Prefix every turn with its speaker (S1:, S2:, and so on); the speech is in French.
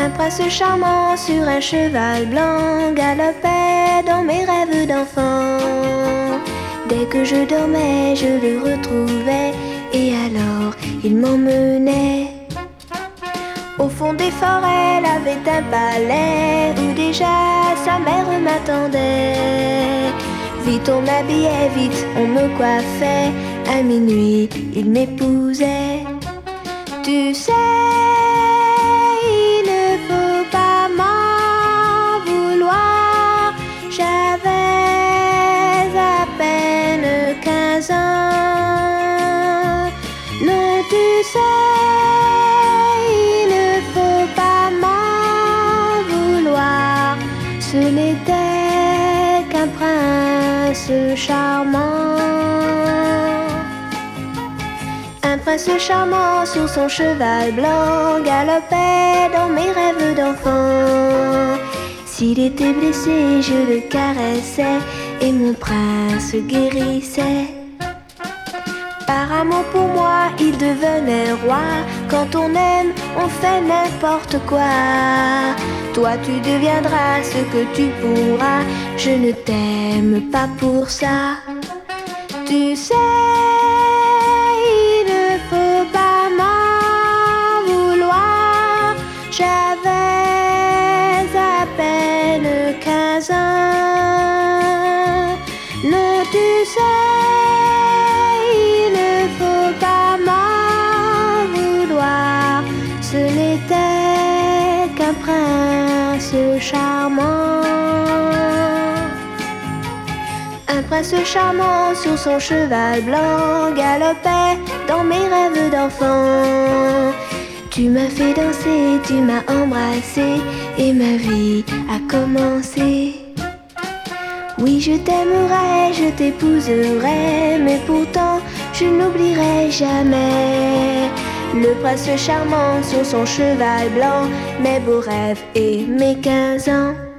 S1: Un prince charmant sur un cheval blanc galopait dans mes rêves d'enfant. Dès que je dormais, je le retrouvais et alors il m'emmenait. Au fond des forêts, il avait un palais où déjà sa mère m'attendait. Vite on m'habillait, vite on me coiffait. À minuit, il m'épousait. Tu sais, il ne faut pas m'en vouloir. J'avais à peine 15 ans. Non, tu sais, il ne faut pas m'en vouloir. Ce n'était qu'un prince charmant. Un prince charmant sur son cheval blanc galopait dans mes rêves d'enfant. S'il était blessé, je le caressais et mon prince guérissait. Par amour pour moi, il devenait roi. Quand on aime, on fait n'importe quoi. Toi, tu deviendras ce que tu pourras. Je ne t'aime pas pour ça. Tu sais, il ne faut pas m'en vouloir. J'avais à peine 15 ans. Non, tu sais, il ne faut pas m'en vouloir. Ce n'était qu'un prince charmant. Un prince charmant sur son cheval blanc galopait dans mes rêves d'enfant. Tu m'as fait danser, tu m'as embrassé et ma vie a commencé. Oui, je t'aimerai, je t'épouserai, mais pourtant je n'oublierai jamais le prince charmant sur son cheval blanc, mes beaux rêves et mes 15 ans.